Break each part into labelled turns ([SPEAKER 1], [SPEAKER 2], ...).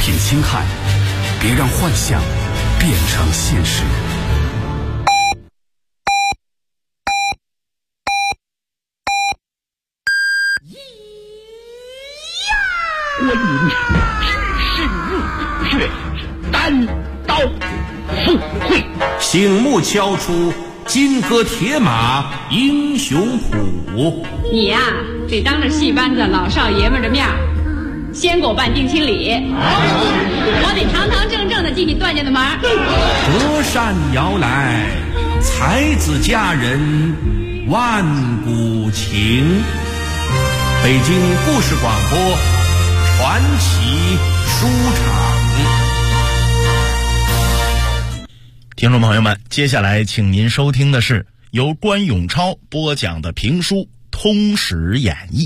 [SPEAKER 1] 品星汉，别让幻想变成现实。
[SPEAKER 2] 观音只是入却单刀赴会，
[SPEAKER 3] 醒目敲出金戈铁马英雄谱。
[SPEAKER 4] 你呀，得当着戏班子老少爷们的面先给我办定亲礼，我得堂堂正正的进你段家的门。
[SPEAKER 3] 隔山遥来，才子佳人万古情。北京故事广播传奇书场。
[SPEAKER 5] 听众朋友们，接下来请您收听的是由关永超播讲的评书《通史演义》。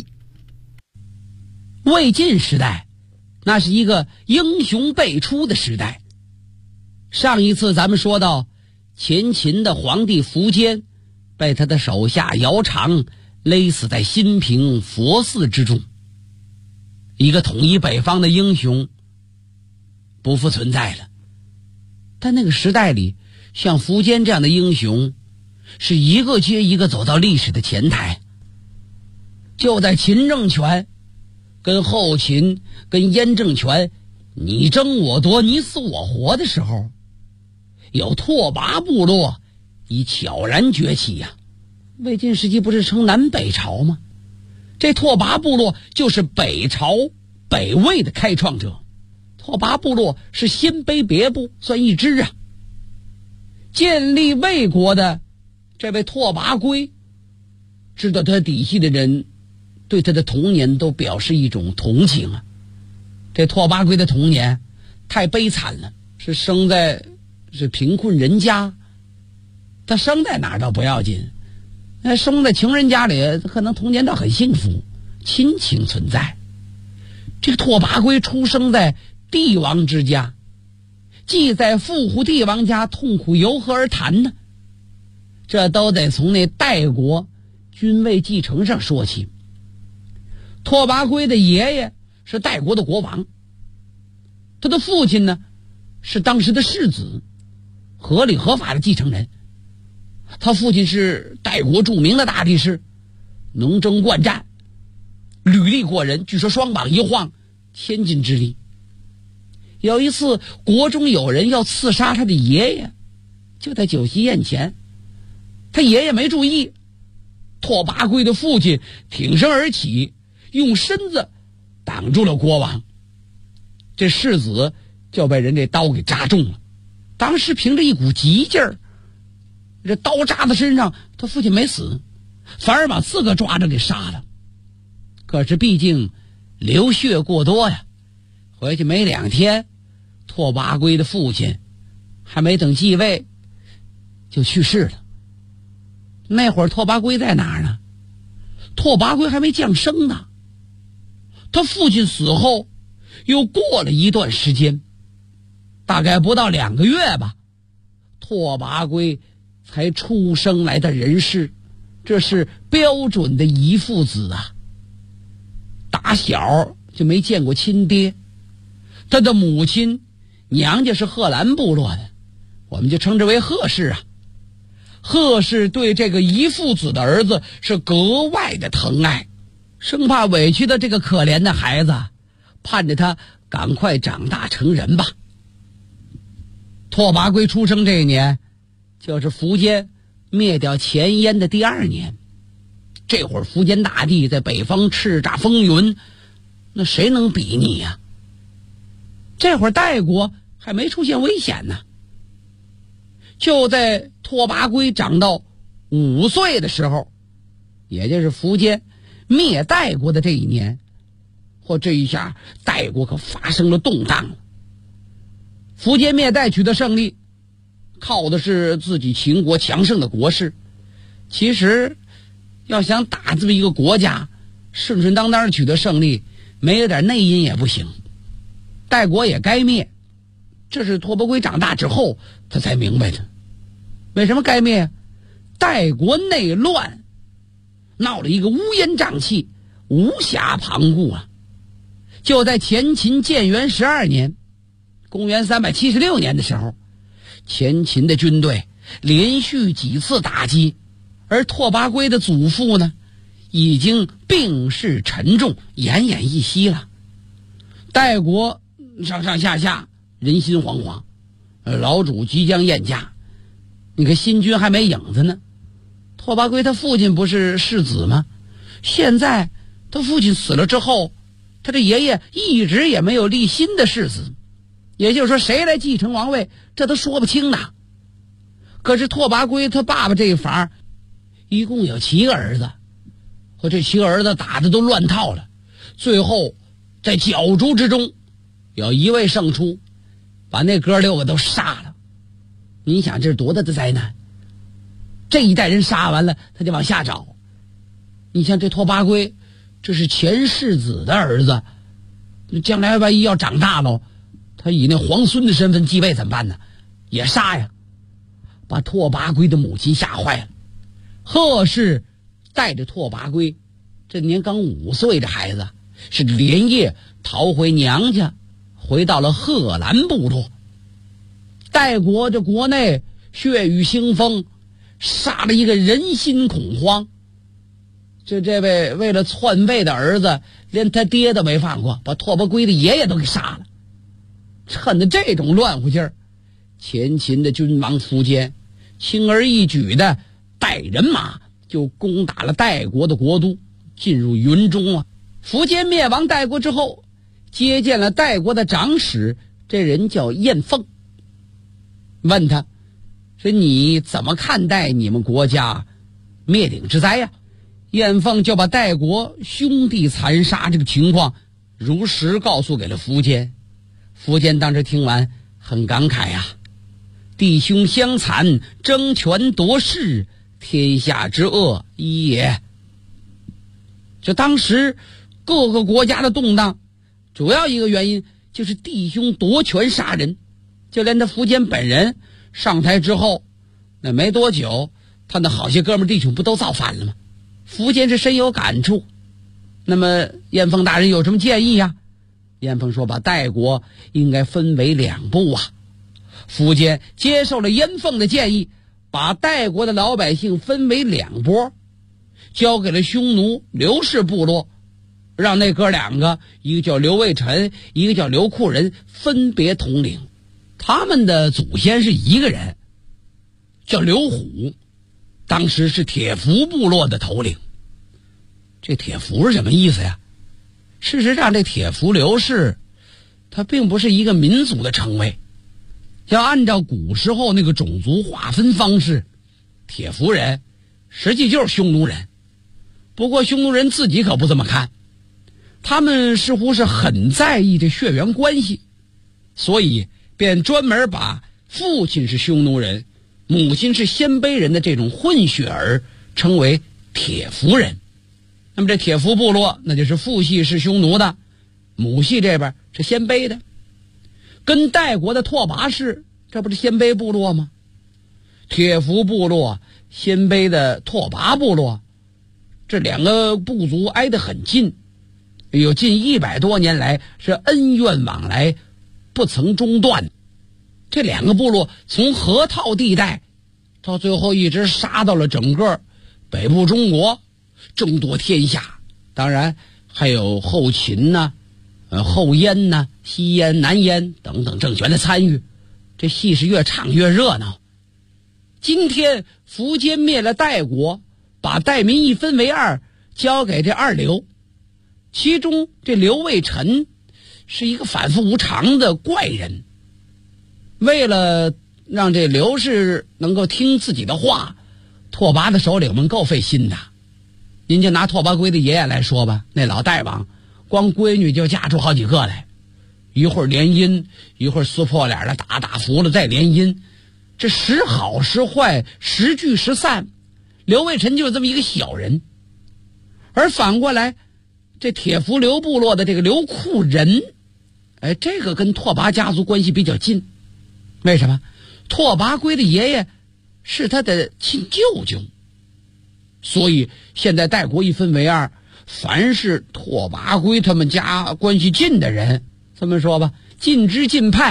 [SPEAKER 6] 魏晋时代，那是一个英雄辈出的时代。上一次咱们说到，前秦的皇帝苻坚被他的手下姚苌勒死在新平佛寺之中。一个统一北方的英雄不复存在了。但那个时代里，像苻坚这样的英雄是一个接一个走到历史的前台。就在秦政权跟后秦跟燕政权你争我夺你死我活的时候，有拓跋部落已悄然崛起呀。魏晋时期不是称南北朝吗？这拓跋部落就是北朝北魏的开创者。拓跋部落是鲜卑别部，算一支啊。建立魏国的这位拓跋圭，知道他底细的人对他的童年都表示一种同情啊。这拓跋圭的童年太悲惨了，是生在贫困人家。他生在哪儿倒不要紧，生在穷人家里可能童年倒很幸福，亲情存在。这个拓跋圭出生在帝王之家，既在富户帝王家痛苦由何而谈呢？这都得从那代国君位继承上说起。拓跋圭的爷爷是代国的国王，他的父亲呢是当时的世子，合理合法的继承人。他父亲是代国著名的大力士，能征惯战，履历过人，据说双膀一晃千斤之力。有一次国中有人要刺杀他的爷爷，就在酒席宴前，他爷爷没注意，拓跋圭的父亲挺身而起，用身子挡住了国王，这世子就被人这刀给扎中了。当时凭着一股急劲儿，这刀扎在身上，他父亲没死，反而把刺客抓着给杀了。可是毕竟流血过多呀，回去没2天，拓跋圭的父亲还没等继位就去世了。那会儿拓跋圭在哪儿呢？拓跋圭还没降生呢。他父亲死后又过了一段时间，大概不到2个月吧，拓跋圭才出生来的人世。这是标准的遗父子啊，打小就没见过亲爹。他的母亲娘家是贺兰部落的，我们就称之为贺氏啊。贺氏对这个遗父子的儿子是格外的疼爱，生怕委屈的这个可怜的孩子，盼着他赶快长大成人吧。拓跋圭出生这一年，就是苻坚灭掉前燕的第2年。这会儿苻坚大帝在北方叱咤风云，那谁能比拟呀？这会儿代国还没出现危险呢。就在拓跋圭长到5岁的时候，也就是苻坚灭代国的这一年，这一下代国可发生了动荡了。苻坚灭代取得胜利，靠的是自己秦国强盛的国势。其实要想打这么一个国家顺顺当当取得胜利，没有点内因也不行。代国也该灭，这是拓跋圭长大之后他才明白的。为什么该灭？代国内乱，闹了一个乌烟瘴气，无暇旁顾啊。就在前秦建元12年， 公元376年的时候，前秦的军队连续几次打击，而拓跋圭的祖父呢，已经病势沉重，奄奄一息了。代国上上下下人心惶惶，老主即将晏驾，你看新军还没影子呢。拓跋圭他父亲不是世子吗？现在他父亲死了之后，他这爷爷一直也没有立新的世子，也就是说谁来继承王位这都说不清的。可是拓跋圭他爸爸这一房一共有7个儿子，和这7个儿子打的都乱套了，最后在角逐之中有一位胜出，把那哥6个都杀了。你想这是多大的灾难？这一代人杀完了，他就往下找。你像这拓跋圭，这是前世子的儿子，将来万一要长大了，他以那皇孙的身份继位怎么办呢？也杀呀，把拓跋圭的母亲吓坏了。贺氏带着拓跋圭，这年刚5岁的孩子，是连夜逃回娘家，回到了贺兰部落。代国这国内血雨腥风，杀了一个人心恐慌。这位为了篡位的儿子，连他爹都没放过，把拓跋圭的爷爷都给杀了。趁着这种乱乎劲儿，前秦的君王苻坚轻而易举的带人马就攻打了代国的国都，进入云中啊。苻坚灭亡代国之后，接见了代国的长史，这人叫晏凤，问他说你怎么看待你们国家灭顶之灾呀？晏凤就把代国兄弟残杀这个情况如实告诉给了苻坚。苻坚当时听完很感慨呀，弟兄相残，争权夺势，天下之恶一也。这当时各个国家的动荡，主要一个原因就是弟兄夺权杀人。就连他苻坚本人上台之后，那没多久，他那好些哥们弟兄不都造反了吗？苻坚是深有感触。那么晏凤大人有什么建议呀？晏凤说把代国应该分为2部啊。苻坚接受了晏凤的建议，把代国的老百姓分为2拨，交给了匈奴刘氏部落，让那哥2个，一个叫刘卫辰，一个叫刘库人，分别统领。他们的祖先是一个人，叫刘虎，当时是铁服部落的头领。这铁服是什么意思呀？事实上这铁服刘氏它并不是一个民族的称谓，要按照古时候那个种族划分方式，铁服人实际就是匈奴人。不过匈奴人自己可不这么看，他们似乎是很在意这血缘关系，所以便专门把父亲是匈奴人，母亲是鲜卑人的这种混血儿称为铁服人。那么这铁服部落那就是父系是匈奴的，母系这边是鲜卑的。跟代国的拓跋氏这不是鲜卑部落吗？铁服部落、鲜卑的拓跋部落，这2个部族挨得很近，有近100多年来是恩怨往来不曾中断。这2个部落从河套地带到最后一直杀到了整个北部中国，争夺天下。当然还有后秦呐、后燕呐、西燕、南燕等等政权的参与，这戏是越唱越热闹。今天苻坚灭了代国，把代民一分为2，交给这2刘，其中这刘卫辰是一个反复无常的怪人。为了让这刘氏能够听自己的话，拓跋的首领们够费心的。您就拿拓跋圭的爷爷来说吧，那老代王光闺女就嫁出好几个来，一会儿联姻，一会儿撕破脸了，打服了再联姻，这时好时坏，时聚时散。刘卫辰就是这么一个小人。而反过来，这铁服刘部落的这个刘库人，这个跟拓跋家族关系比较近。为什么？拓跋圭的爷爷是他的亲舅舅，所以现在代国一分为2，凡是拓跋圭他们家关系近的人，这么说吧，近支近派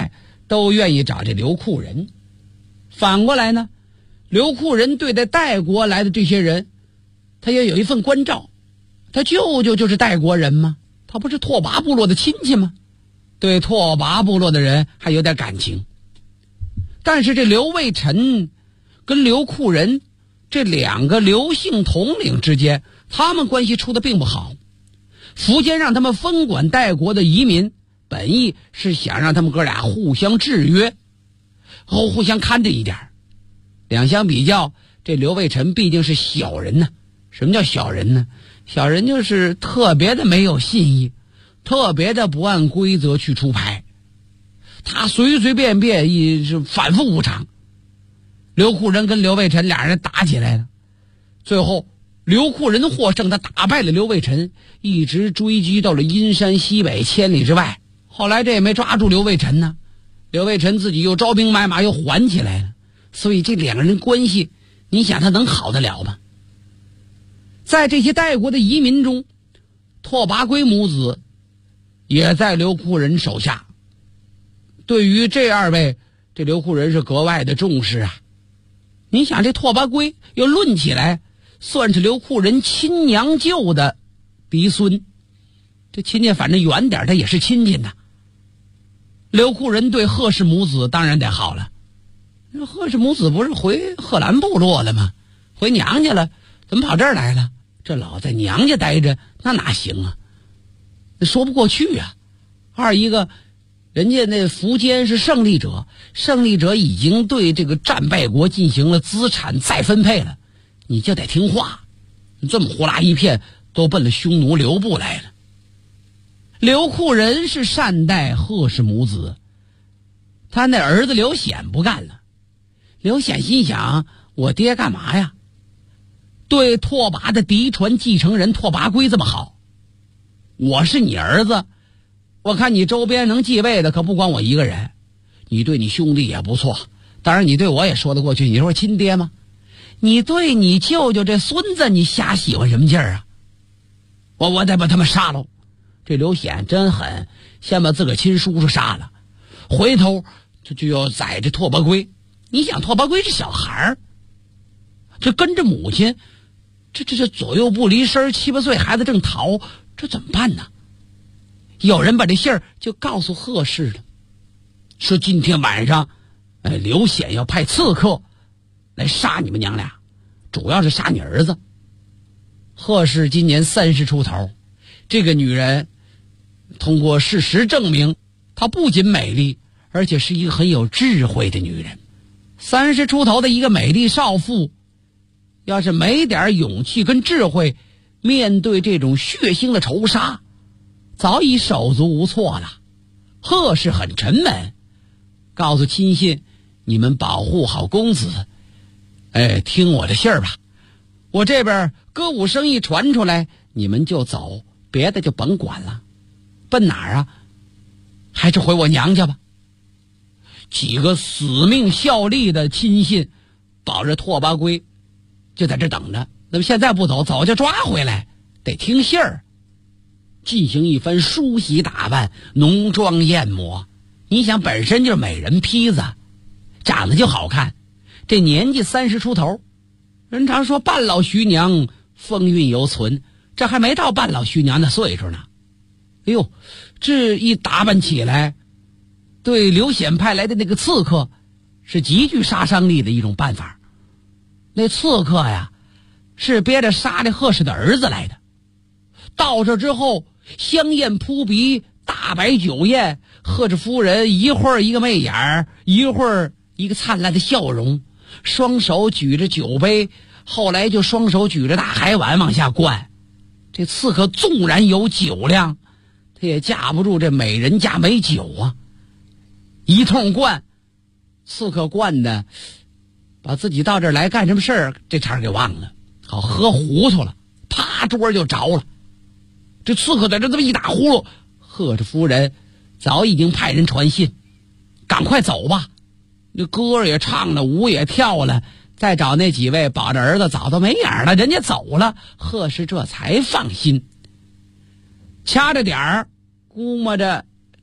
[SPEAKER 6] 都愿意找这刘库人。反过来呢，刘库人对待代国来的这些人，他也有一份关照。他舅舅就是代国人吗？他不是拓跋部落的亲戚吗？对拓跋部落的人还有点感情。但是这刘卫辰跟刘库人这两个刘姓统领之间，他们关系处得并不好。苻坚让他们分管代国的移民，本意是想让他们哥俩互相制约，互相看着一点。两相比较，这刘卫辰毕竟是小人呢。什么叫小人呢？小人就是特别的没有信义，特别的不按规则去出牌，他随随便便是反复无常。刘库人跟刘卫辰俩人打起来了，最后刘库人获胜，他打败了刘卫辰，一直追击到了阴山西北千里之外。后来这也没抓住刘卫辰呢，刘卫辰自己又招兵买马又还起来了，所以这两个人关系，你想他能好得了吗？在这些代国的移民中，拓跋圭母子也在刘库人手下。对于这二位，这刘库人是格外的重视啊。你想这拓跋圭又论起来算是刘库人亲娘舅的嫡孙，这亲戚反正远点他也是亲戚呐。刘库人对贺氏母子当然得好了，贺氏母子不是回贺兰部落了吗？回娘家了，怎么跑这儿来了？这老在娘家待着，那哪行啊？那说不过去啊。二一个，人家那苻坚是胜利者，胜利者已经对这个战败国进行了资产再分配了，你就得听话。这么呼啦一片都奔了匈奴刘部来了。刘库人是善待贺氏母子，他那儿子刘显不干了。刘显心想，我爹干嘛呀？对拓跋的嫡传继承人拓跋圭这么好，我是你儿子，我看你周边能继位的可不光我一个人，你对你兄弟也不错，当然你对我也说得过去，你说亲爹吗？你对你舅舅这孙子你瞎喜欢什么劲儿啊？我得把他们杀了。这刘显真狠，先把自个亲叔叔杀了，回头这就要宰这拓跋圭。你想拓跋圭是小孩儿，这跟着母亲，这左右不离身，7、8岁孩子正逃，这怎么办呢？有人把这信儿就告诉贺氏了，说今天晚上，刘显要派刺客来杀你们娘俩，主要是杀你儿子。贺氏今年30出头，这个女人通过事实证明，她不仅美丽，而且是一个很有智慧的女人。30出头的一个美丽少妇，要是没点勇气跟智慧，面对这种血腥的仇杀，早已手足无措了。贺氏很沉闷，告诉亲信，你们保护好公子，听我的信儿吧。我这边歌舞生意传出来，你们就走，别的就甭管了。奔哪儿啊？还是回我娘家吧。几个死命效力的亲信保着拓跋圭就在这等着，那么现在不走，早就抓回来，得听信儿。进行一番梳洗打扮，浓妆艳抹。你想本身就是美人坯子，长得就好看，这年纪30出头，人常说半老徐娘风韵犹存，这还没到半老徐娘的岁数呢。哎呦，这一打扮起来，对刘显派来的那个刺客是极具杀伤力的一种办法。那刺客呀，是憋着杀这贺氏的儿子来的。到这之后，香艳扑鼻，大摆酒宴，贺氏夫人一会儿一个媚眼儿，一会儿一个灿烂的笑容，双手举着酒杯，后来就双手举着大海碗往下灌。这刺客纵然有酒量，他也架不住这美人家没酒啊。一通灌，刺客灌的把自己到这儿来干什么事儿这茬给忘了，好喝糊涂了，啪桌就着了。这刺客在这么一打呼噜，贺氏夫人早已经派人传信，赶快走吧，这歌也唱了，舞也跳了，再找那几位保着儿子早都没影了，人家走了。贺氏这才放心，掐着点儿估摸着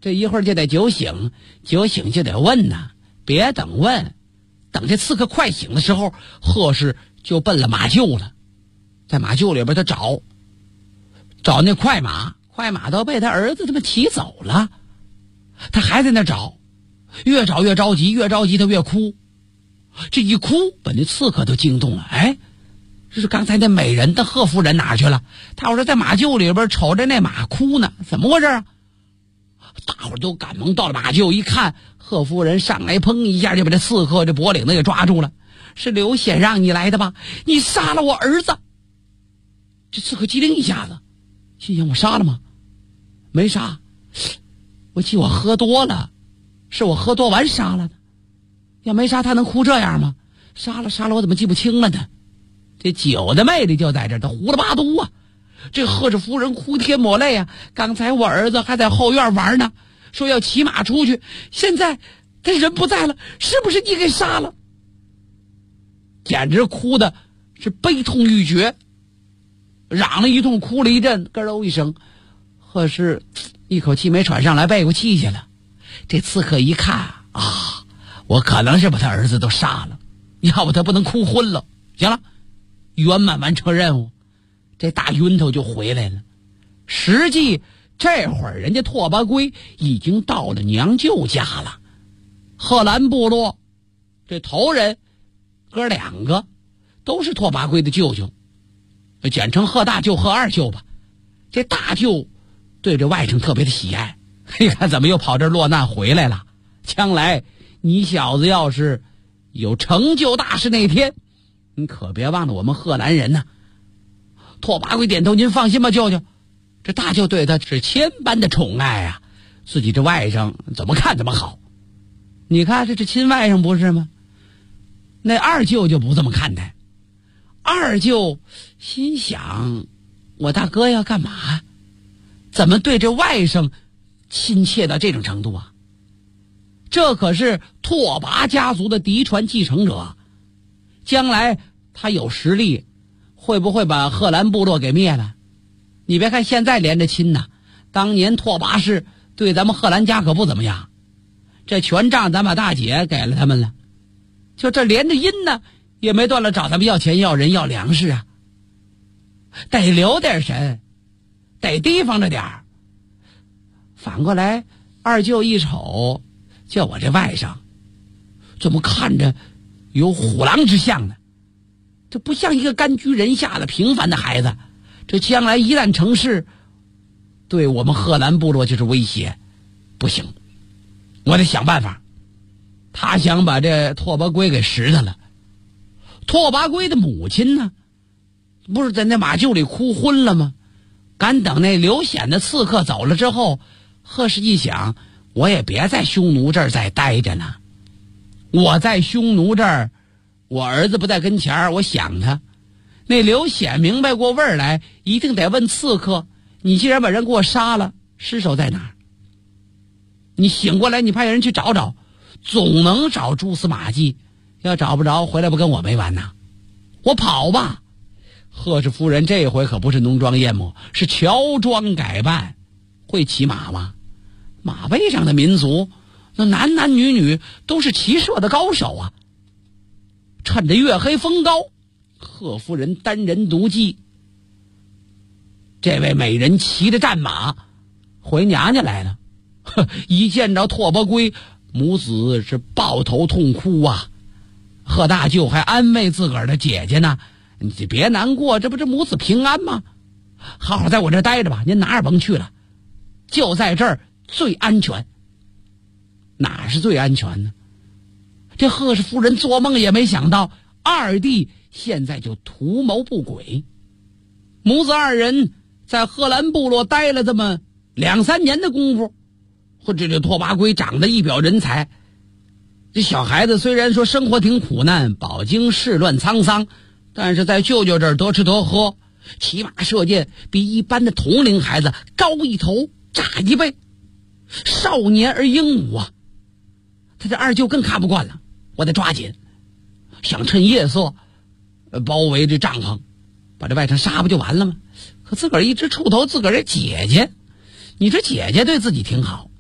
[SPEAKER 6] 这一会儿就得酒醒，酒醒就得问呐，别等问，等这刺客快醒的时候，贺氏就奔了马厩了，在马厩里边他找那快马都被他儿子他妈骑走了，他还在那找，越找越着急，越着急他越哭，这一哭把那刺客都惊动了。哎，这是刚才那美人的贺夫人哪去了？他要是在马厩里边瞅着那马哭呢，怎么回事啊？大伙儿都赶忙到了马厩，一看贺夫人上来，砰一下就把这刺客这脖领子给抓住了。是刘显让你来的吧？你杀了我儿子！这刺客机灵一下子，心想我杀了吗？没杀，我记我喝多了，是我喝多完杀了的。要没杀他能哭这样吗？杀了我怎么记不清了呢？这酒的魅力就在这儿，他胡了八嘟啊！这贺氏夫人哭天抹泪啊！刚才我儿子还在后院玩呢，说要骑马出去，现在他人不在了，是不是你给杀了？简直哭的是悲痛欲绝，嚷了一通，哭了一阵，咯喽一声，贺氏一口气没喘上来，背过气去了。这刺客一看啊，我可能是把他儿子都杀了，要不他不能哭昏了。行了，圆满完成任务，这大晕头就回来了。实际这会儿人家拓跋圭已经到了娘舅家了。贺兰部落这头人哥两个都是拓跋圭的舅舅，简称贺大舅、贺二舅吧。这大舅对这外甥特别的喜爱，你看怎么又跑这落难回来了？将来你小子要是有成就大事那天，你可别忘了我们贺兰人呐。拓跋圭点头，您放心吧，舅舅。这大舅对他是千般的宠爱啊，自己这外甥怎么看怎么好。你看这亲外甥不是吗？那二舅就不这么看待。二舅心想，我大哥要干嘛？怎么对这外甥亲切到这种程度啊？这可是拓跋家族的嫡传继承者，将来他有实力，会不会把贺兰部落给灭了？你别看现在连着亲呐，当年拓跋氏对咱们贺兰家可不怎么样，这权杖咱把大姐给了他们了，就这连着阴呢，也没断了找咱们要钱要人要粮食啊。得留点神，得提防着点儿。反过来二舅一瞅，叫我这外甥怎么看着有虎狼之相呢？这不像一个甘居人下的平凡的孩子，这将来一旦成事，对我们贺兰部落就是威胁。不行，我得想办法。他想把这拓跋圭给拾他了。拓跋圭的母亲呢，不是在那马厩里哭昏了吗？赶等那刘显的刺客走了之后，贺氏一想，我也别在匈奴这儿再待着呢。我在匈奴这儿，我儿子不在跟前儿，我想他。那刘显明白过味儿来，一定得问刺客，你既然把人给我杀了，尸首在哪儿？你醒过来，你派人去找找，总能找蛛丝马迹。要找不着，回来不跟我没完呐？我跑吧。贺氏夫人这回可不是浓妆艳抹，是乔装改扮。会骑马吗？马背上的民族，那男男女女都是骑射的高手啊。趁着月黑风高，贺夫人单人独骑，这位美人骑着战马回娘家来了。一见着拓跋圭，母子是抱头痛哭啊。贺大舅还安慰自个儿的姐姐呢，你别难过，这不是母子平安吗？好好在我这待着吧，您哪儿甭去了，就在这儿最安全。哪是最安全呢？这贺氏夫人做梦也没想到，二弟现在就图谋不轨。母子二人在贺兰部落待了这么2-3年的功夫，或者这拓跋圭长得一表人才。这小孩子虽然说生活挺苦难，饱经世乱沧桑，但是在舅舅这儿得吃得喝，骑马射箭比一般的同龄孩子高一头，炸一倍，少年而英武啊！他这二舅更看不惯了，我得抓紧，想趁夜色包围这帐篷，把这外甥杀不就完了吗？可自个儿一直触头自个儿的姐姐，你这姐姐对自己挺好，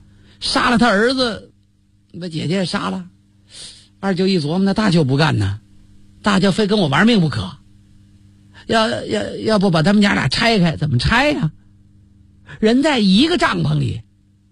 [SPEAKER 6] 杀了他儿子，把姐姐也杀了。二舅一琢磨，那大舅不干呢，大舅非跟我玩命不可。要不把他们家俩拆开？怎么拆呀？人在一个帐篷里，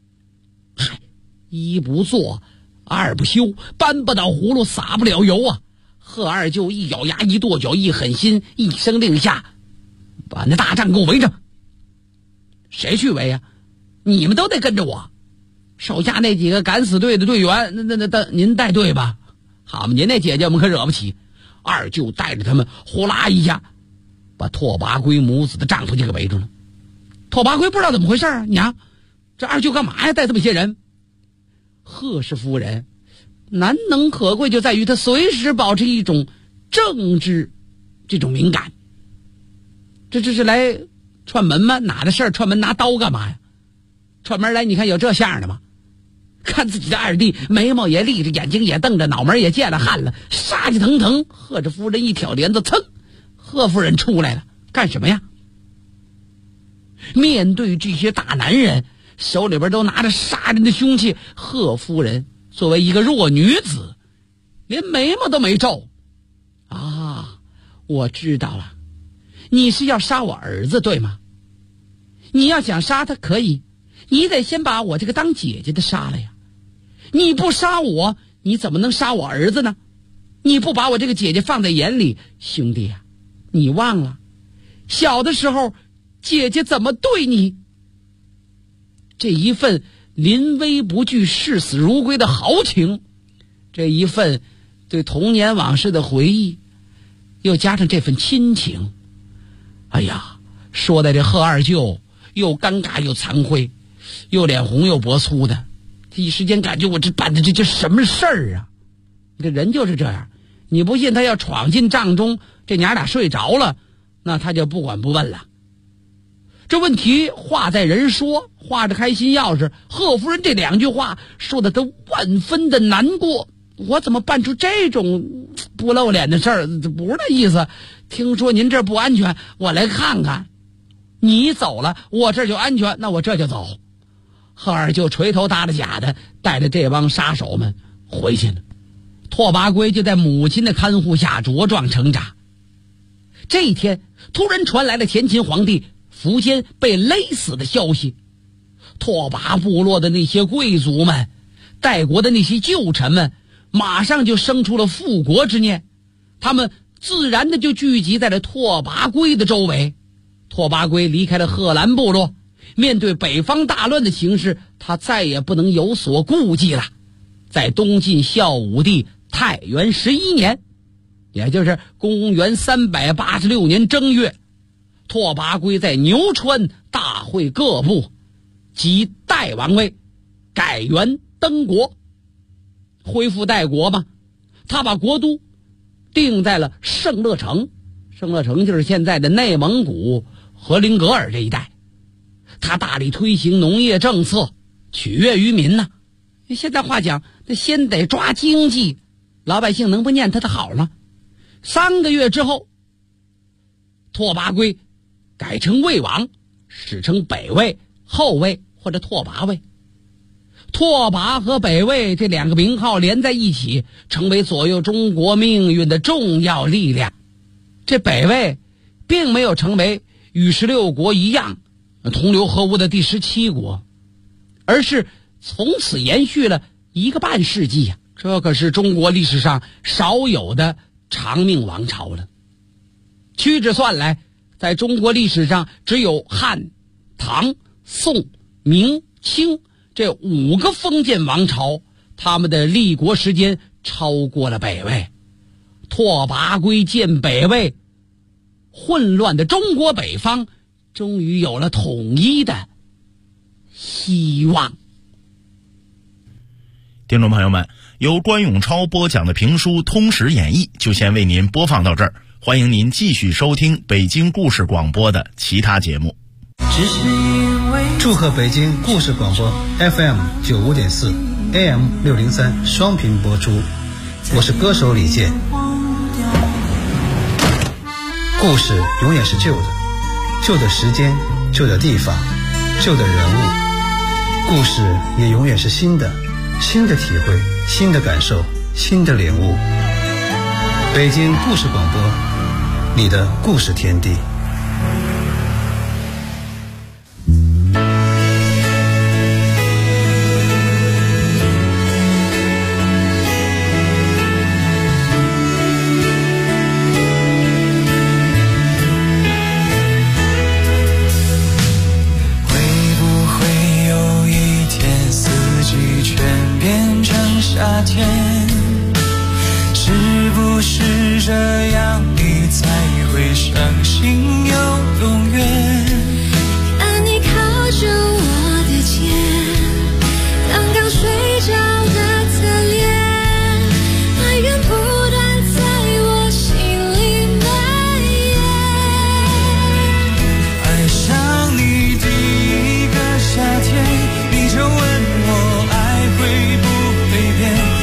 [SPEAKER 6] 一不做二不休，搬不倒葫芦撒不了油啊。贺二舅一咬牙一跺脚一狠心，一声令下，把那大帐给我围上。谁去围啊？你们都得跟着我。手下那几个敢死队的队员，那您带队吧。好嘛，您那姐姐们可惹不起。二舅带着他们呼啦一下把拓跋圭母子的帐篷就给围住了。拓跋圭不知道怎么回事啊，娘，这二舅干嘛呀？带这么些人？贺氏夫人难能可贵就在于她随时保持一种政治这种敏感。这是来串门吗？哪的事儿串门拿刀干嘛呀？串门来，你看有这相的吗？看自己的二弟眉毛也立着，眼睛也瞪着，脑门也见了汗了，杀气腾腾。贺氏夫人一挑帘子，噌，贺夫人出来了，干什么呀？面对这些大男人，手里边都拿着杀人的凶器，贺夫人作为一个弱女子，连眉毛都没皱。啊，我知道了，你是要杀我儿子对吗？你要想杀他可以，你得先把我这个当姐姐的杀了呀。你不杀我，你怎么能杀我儿子呢？你不把我这个姐姐放在眼里，兄弟啊，你忘了小的时候姐姐怎么对你？这一份临危不惧视死如归的豪情，这一份对童年往事的回忆，又加上这份亲情，哎呀，说的这贺二舅又尴尬又惭愧，又脸红又脖粗的，一时间感觉我这办的这什么事儿啊？这人就是这样，你不信他要闯进帐中，这娘俩睡着了，那他就不管不问了。这问题话在人说，话着开心钥匙。贺夫人这两句话说的都万分的难过，我怎么办出这种不露脸的事儿？不是那意思。听说您这不安全，我来看看。你走了，我这就安全，那我这就走。贺二舅垂头耷拉甲的带着这帮杀手们回去了。拓跋圭就在母亲的看护下茁壮成长。这一天突然传来了前秦皇帝苻坚被勒死的消息。拓跋部落的那些贵族们，代国的那些旧臣们，马上就生出了复国之念，他们自然的就聚集在了拓跋圭的周围。拓跋圭离开了贺兰部落，面对北方大乱的形势，他再也不能有所顾忌了。在东晋孝武帝太元11年，也就是公元386年正月，拓跋圭在牛川大会各部，即代王位，改元登国，恢复代国嘛。他把国都定在了圣乐城，圣乐城就是现在的内蒙古和林格尔这一带。他大力推行农业政策，取悦于民呢。现在话讲，那先得抓经济，老百姓能不念他的好吗？3个月之后，拓跋圭改成魏王，史称北魏、后魏或者拓跋魏。拓跋和北魏这两个名号连在一起，成为左右中国命运的重要力量。这北魏并没有成为与16国一样同流合污的第17国，而是从此延续了1个半世纪呀。这可是中国历史上少有的长命王朝了。屈指算来，在中国历史上只有汉、唐、宋、明、清这5个封建王朝，他们的立国时间超过了北魏。拓跋圭建北魏，混乱的中国北方终于有了统一的希望。
[SPEAKER 5] 听众朋友们，由关永超播讲的评书《通史演义》就先为您播放到这儿，欢迎您继续收听北京故事广播的其他节目。
[SPEAKER 7] 祝贺北京故事广播 FM 95.4 AM 603双频播出，我是歌手李健。故事永远是旧的，旧的时间，旧的地方，旧的人物， 故事也永远是新的，新的体会，新的感受，新的领悟。北京故事广播，你的故事天地。
[SPEAKER 8] 夏天，是不是这样你才会相信有永远？
[SPEAKER 9] 看你靠着我的肩，刚刚睡着的侧脸，爱源不断在我心里蔓延。
[SPEAKER 8] 爱上你第一个夏天，你就问我爱会不会变？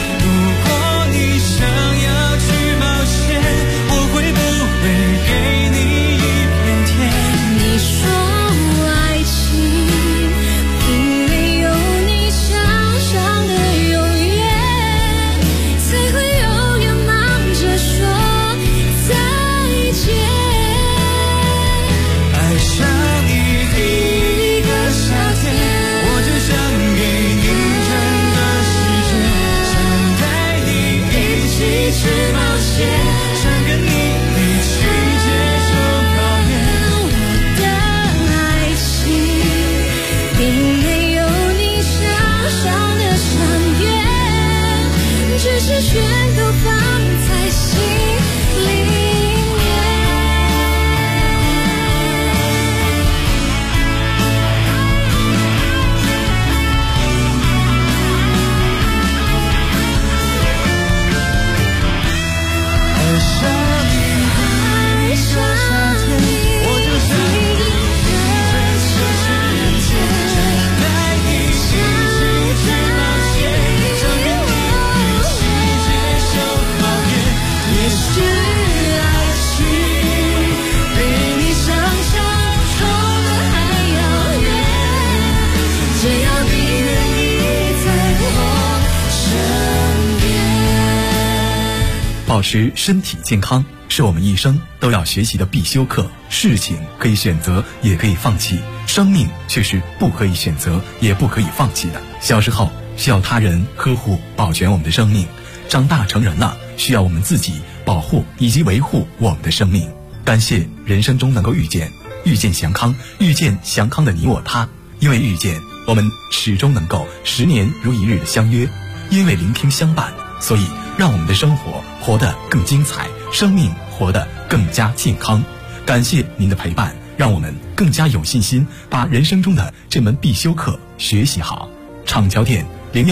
[SPEAKER 10] 保持身体健康是我们一生都要学习的必修课。事情可以选择，也可以放弃，生命却是不可以选择，也不可以放弃的。小时候需要他人呵护保全我们的生命，长大成人了需要我们自己保护以及维护我们的生命。感谢人生中能够遇见祥康，遇见祥康的你我他。因为遇见，我们始终能够10年如一日的相约；因为聆听相伴，所以让我们的生活活得更精彩，生命活得更加健康。感谢您的陪伴，让我们更加有信心把人生中的这门必修课学习好。厂桥店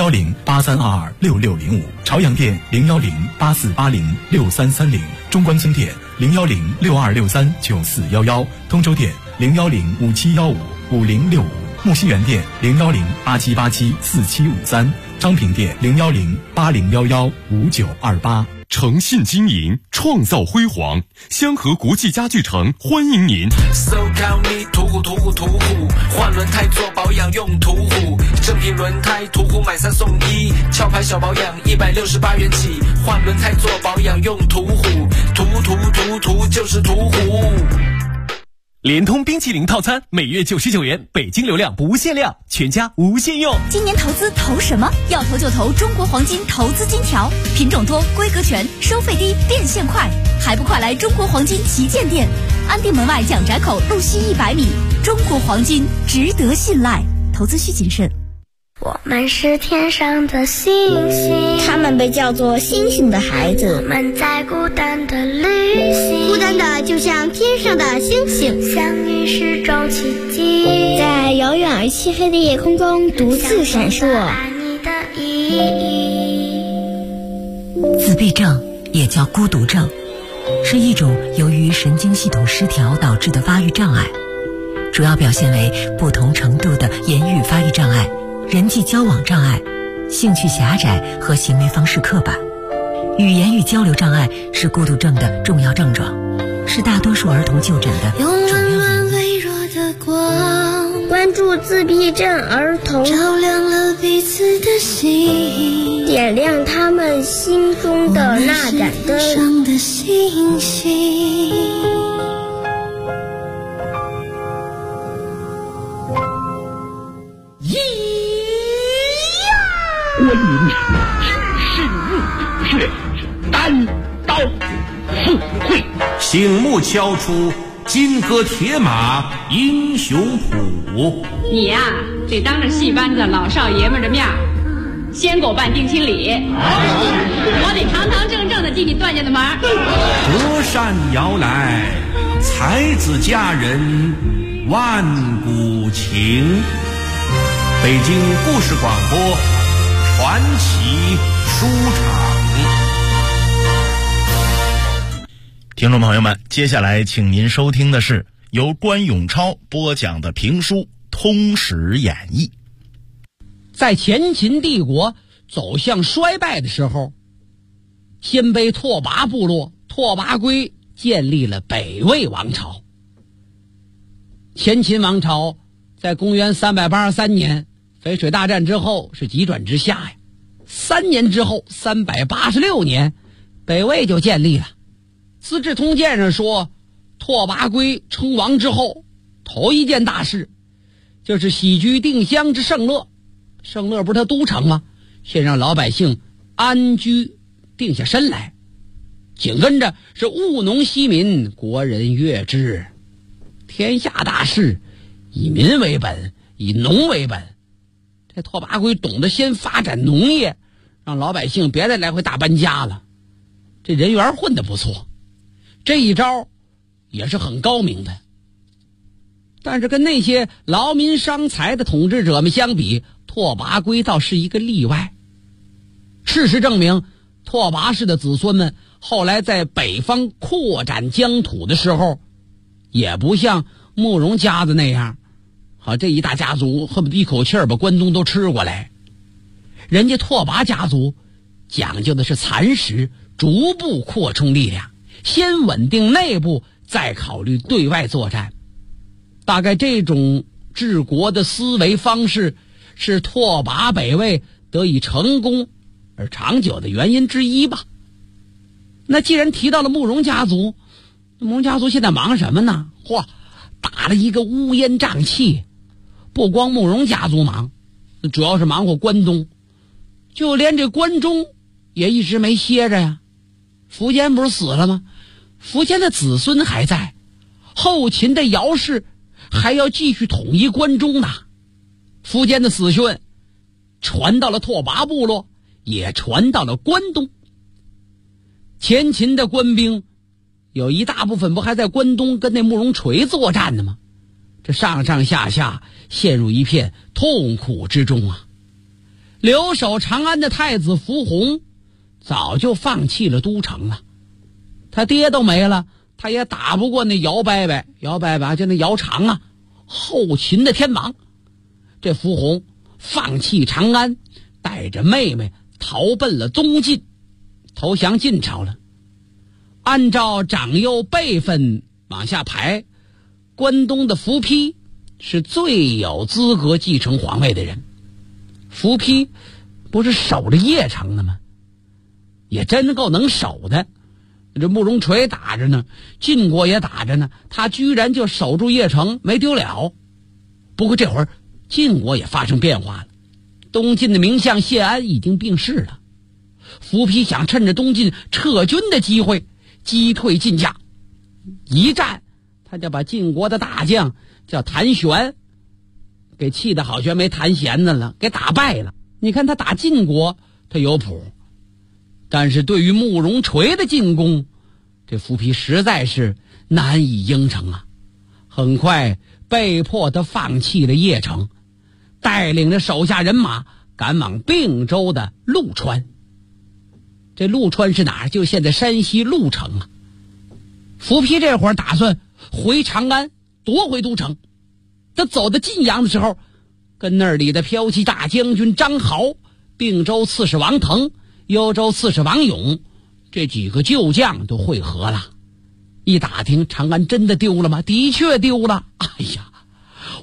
[SPEAKER 10] 01083226605，朝阳店01084806330，中关村店01062639411，通州店01057155065，木樨园店01087874753，张平店01080115928。
[SPEAKER 1] 诚信经营，创造辉煌。香河国际家具城欢迎您。
[SPEAKER 11] So call me 途虎，换轮胎做保养用途虎，正品轮胎途虎买3送1，壳牌小保养168元起，换轮胎做保养用途虎，途就是途虎。
[SPEAKER 12] 联通冰淇淋套餐每月99元，北京流量不限量，全家无限用。
[SPEAKER 13] 今年投资投什么？要投就投中国黄金投资金条，品种多，规格全，收费低，变现快，还不快来中国黄金旗舰店？安定门外蒋宅口路西100米，中国黄金值得信赖，投资需谨慎。
[SPEAKER 9] 我们是天上的星星，
[SPEAKER 14] 他们被叫做星星的孩子。
[SPEAKER 9] 我们在孤单的旅行，
[SPEAKER 14] 孤单的就像天上的星星，
[SPEAKER 9] 相遇是种奇迹，
[SPEAKER 14] 在遥远而漆黑的夜空中独自闪烁。
[SPEAKER 9] 爱你的意义。
[SPEAKER 15] 自闭症也叫孤独症，是一种由于神经系统失调导致的发育障碍，主要表现为不同程度的言语发育障碍、人际交往障碍、兴趣狭窄和行为方式刻板。语言与交流障碍是孤独症的重要症状，是大多数儿童就诊的主要原因。
[SPEAKER 9] 用温暖微弱的光，
[SPEAKER 14] 关注助自闭症儿童，
[SPEAKER 9] 照亮了彼此的心，
[SPEAKER 14] 点亮他们心中的那盏灯。
[SPEAKER 9] 上的星星。
[SPEAKER 2] 我领只是入血，单刀赴会，
[SPEAKER 3] 醒目敲出金戈铁马英雄谱。
[SPEAKER 4] 你呀，得当着戏班子老少爷们的面先给我办定亲礼，我得堂堂正正的进你段家的门。
[SPEAKER 3] 隔山遥来，才子佳人万古情。北京故事广播传奇书场。
[SPEAKER 5] 听众朋友们，接下来请您收听的是由关永超播讲的评书《通史演义》。
[SPEAKER 6] 在前秦帝国走向衰败的时候，鲜卑拓跋部落拓跋圭建立了北魏王朝。前秦王朝在公元383年淝水大战之后是急转直下呀，3年之后386年北魏就建立了。资治通鉴上说，拓跋圭称王之后头一件大事就是喜居定襄之盛乐。盛乐不是他都城吗？先让老百姓安居定下身来，紧跟着是务农息民，国人悦之。天下大事以民为本，以农为本。这拓跋圭懂得先发展农业，让老百姓别再来回大搬家了。这人缘混得不错，这一招也是很高明的。但是跟那些劳民伤财的统治者们相比，拓跋圭倒是一个例外。事实证明，拓跋氏的子孙们后来在北方扩展疆土的时候，也不像慕容家子那样，好，这一大家族恨不得一口气把关东都吃过来。人家拓跋家族讲究的是蚕食，逐步扩充力量，先稳定内部，再考虑对外作战。大概这种治国的思维方式是拓跋北魏得以成功而长久的原因之一吧。那既然提到了慕容家族，慕容家族现在忙什么呢？打了一个乌烟瘴气。不光慕容家族忙，主要是忙活关东，就连这关中也一直没歇着呀。苻坚不是死了吗？苻坚的子孙还在，后秦的姚氏还要继续统一关中呢。苻坚的死讯传到了拓跋部落，也传到了关东。前秦的官兵有一大部分不还在关东跟那慕容垂作战呢吗？这上上下下陷入一片痛苦之中啊！留守长安的太子苻弘早就放弃了都城了，他爹都没了，他也打不过那姚伯伯就那姚苌啊，后秦的天王。这苻弘放弃长安，带着妹妹逃奔了东晋，投降晋朝了。按照长幼辈分往下排，关东的苻丕是最有资格继承皇位的人。苻丕不是守着邺城的吗？也真够能守的。这慕容垂打着呢，晋国也打着呢，他居然就守住邺城没丢了。不过这会儿晋国也发生变化了，东晋的名相谢安已经病逝了。苻丕想趁着东晋撤军的机会击退晋家，一战他就把晋国的大将叫谭玄给气得好悬没弹弦子了，给打败了。你看他打晋国他有谱，但是对于慕容垂的进攻，这苻丕实在是难以应承啊。很快被迫他放弃了邺城，带领着手下人马赶往并州的陆川。这陆川是哪儿？就现在山西鹿城啊。苻丕这会儿打算回长安夺回都城。他走到晋阳的时候，跟那里的骠骑大将军张豪、并州刺史王腾、幽州刺史王勇这几个旧将都会合了。一打听，长安真的丢了吗？的确丢了。哎呀，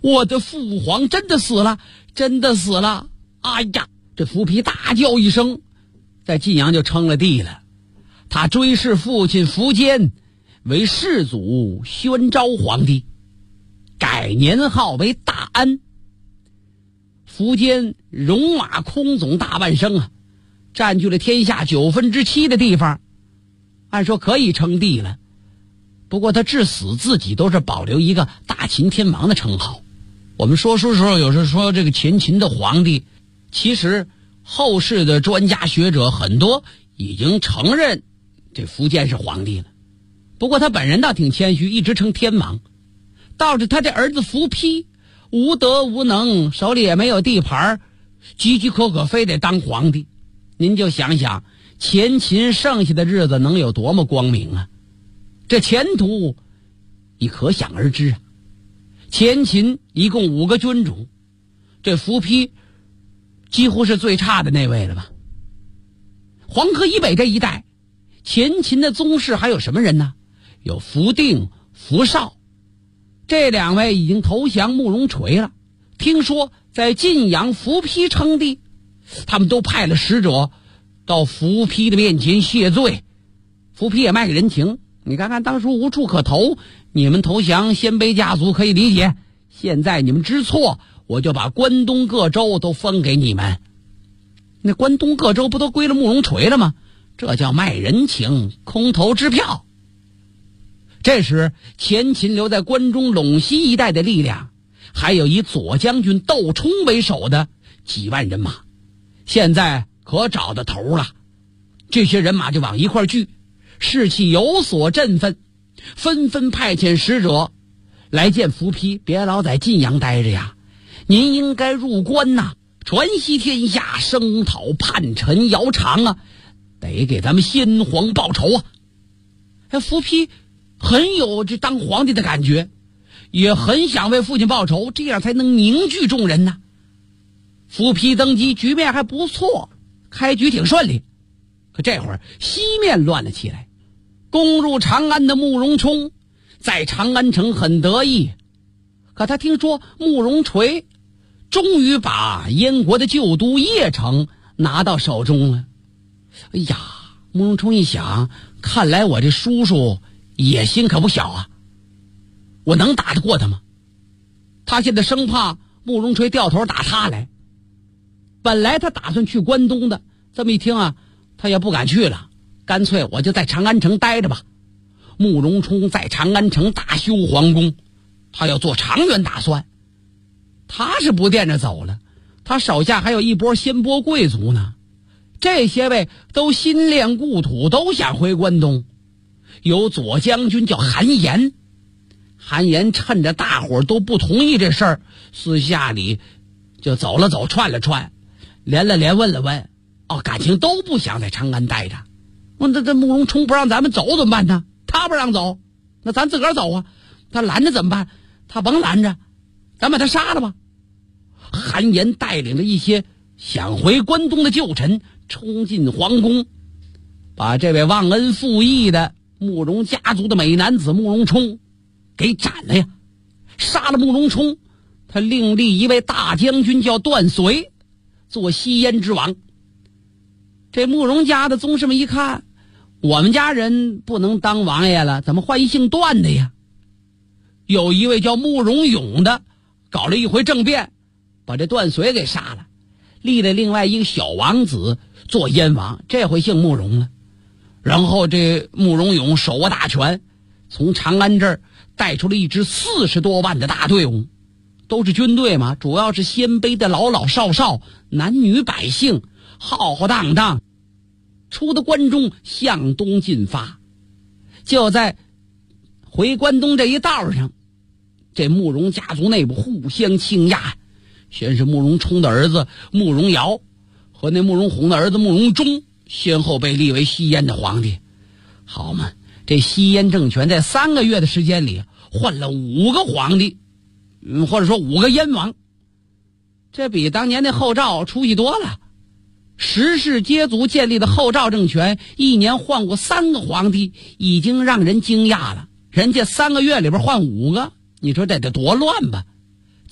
[SPEAKER 6] 我的父皇真的死了，真的死了！哎呀，这伏丕大叫一声，在晋阳就称了帝了。他追谥父亲苻坚为世祖宣昭皇帝，改年号为大安。苻坚戎马倥偬大半生啊，占据了天下7/9的地方，按说可以称帝了。不过他至死自己都是保留一个大秦天王的称号。我们说书时候有时候说这个前秦的皇帝，其实后世的专家学者很多已经承认这苻坚是皇帝了。不过他本人倒挺谦虚，一直称天王。倒是他这儿子苻丕无德无能，手里也没有地盘，岌岌可可非得当皇帝。您就想想前秦剩下的日子能有多么光明啊，这前途你可想而知啊。前秦一共5个君主，这苻丕几乎是最差的那位了吧。黄河以北这一带前秦的宗室还有什么人呢？有苻定、苻绍，这2位已经投降慕容垂了。听说在晋阳苻丕称帝，他们都派了使者到苻丕的面前谢罪。苻丕也卖给人情，你看看当初无处可投，你们投降鲜卑家族可以理解，现在你们知错，我就把关东各州都分给你们。那关东各州不都归了慕容垂了吗？这叫卖人情，空头支票。这时前秦留在关中陇西一带的力量，还有以左将军窦冲为首的几万人马，现在可找到头了。这些人马就往一块聚，士气有所振奋，纷纷派遣使者来见苻丕，别老在晋阳待着呀，您应该入关呐，传檄天下，声讨叛臣姚苌啊，得给咱们先皇报仇啊。苻丕很有这当皇帝的感觉，也很想为父亲报仇，这样才能凝聚众人呢。苻丕登基，局面还不错，开局挺顺利。可这会儿西面乱了起来，攻入长安的慕容冲在长安城很得意，可他听说慕容垂终于把燕国的旧都邺城拿到手中了。哎呀，慕容冲一想，看来我这叔叔野心可不小啊，我能打得过他吗？他现在生怕慕容垂掉头打他来。本来他打算去关东的，这么一听啊，他也不敢去了，干脆我就在长安城待着吧。慕容冲在长安城大修皇宫，他要做长远打算。他是不惦着走了，他手下还有一波鲜卑贵族呢，这些位都心恋故土，都想回关东。有左将军叫韩延，韩延趁着大伙儿都不同意这事儿，私下里就走了走，串了串，连了连，问了问，感情都不想在长安待着。问这慕容冲不让咱们走怎么办呢？他不让走，那咱自个儿走啊。他拦着怎么办？他甭拦着，咱把他杀了吧。韩延带领着一些想回关东的旧臣冲进皇宫，把这位忘恩负义的慕容家族的美男子慕容冲给斩了呀。杀了慕容冲，他另立一位大将军叫段绥做西燕之王。这慕容家的宗室们一看，我们家人不能当王爷了，怎么换一姓段的呀？有一位叫慕容永的搞了一回政变，把这段绥给杀了，立了另外一个小王子做燕王，这回姓慕容了。然后这慕容永手握大权，从长安这儿带出了一支40多万的大队伍，都是军队嘛，主要是鲜卑的老老少少，男女百姓，浩浩荡荡出的关中向东进发。就在回关东这一道上，这慕容家族内部互相倾轧，先是慕容冲的儿子慕容瑶和那慕容宏的儿子慕容忠先后被立为西燕的皇帝。好嘛，这西燕政权在3个月的时间里换了5个皇帝，或者说5个燕王，这比当年那后赵出息多了。十世接族建立的后赵政权1年换过3个皇帝，已经让人惊讶了，人家3个月里边换5个，你说这得多乱吧？